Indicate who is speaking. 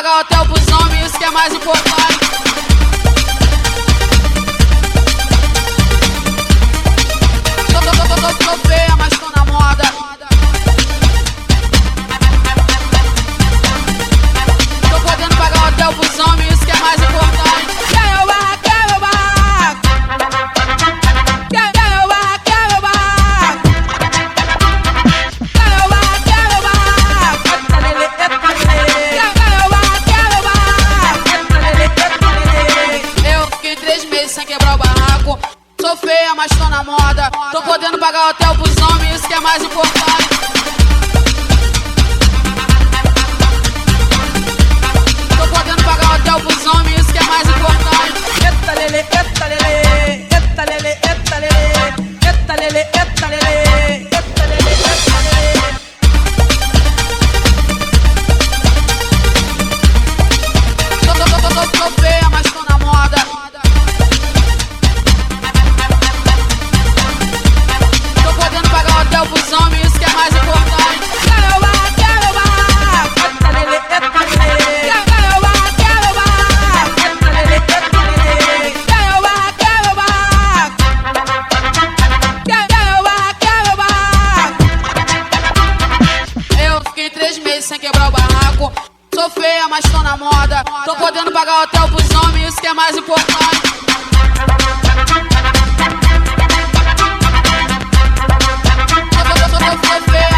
Speaker 1: pagar hotel pros homens, isso que é mais importante. Tô feia, mas tô na moda. Tô podendo pagar hotel pros homens, isso que é mais importante. Quer meu barraco, quer meu barraco. Quer meu barraco, quer meu barraco. Quer meu barraco, quer meu barraco. Quer meu barraco, quer meu barraco. Eu fiquei 3 meses sem quebrar o barraco. Sou feia, mas tô na moda. Tô podendo pagar hotel pros homens, isso que é mais importante. Tô podendo pagar hotel pros homens, isso que é mais importante. Eita lele, eita lele, eita lele, eita lele, eita lele, eita lele, eita lele, eita lele. Tô feia, mas tô na moda. Tô podendo pagar hotel pros homens, isso que é mais importante. Quer meu barraco, quer meu barraco. Eita lele, eita lele. Quer meu barraco, quer meu barraco. Eita lele, eita lele. Quer meu barraco, quer meu barraco. Quer meu barraco, quer meu barraco. Eu fiquei 3 meses sem quebrar o barraco. Sou feia, mas tô na moda. Tô podendo pagar hotel pros homens, isso que é mais importante. Tô feia,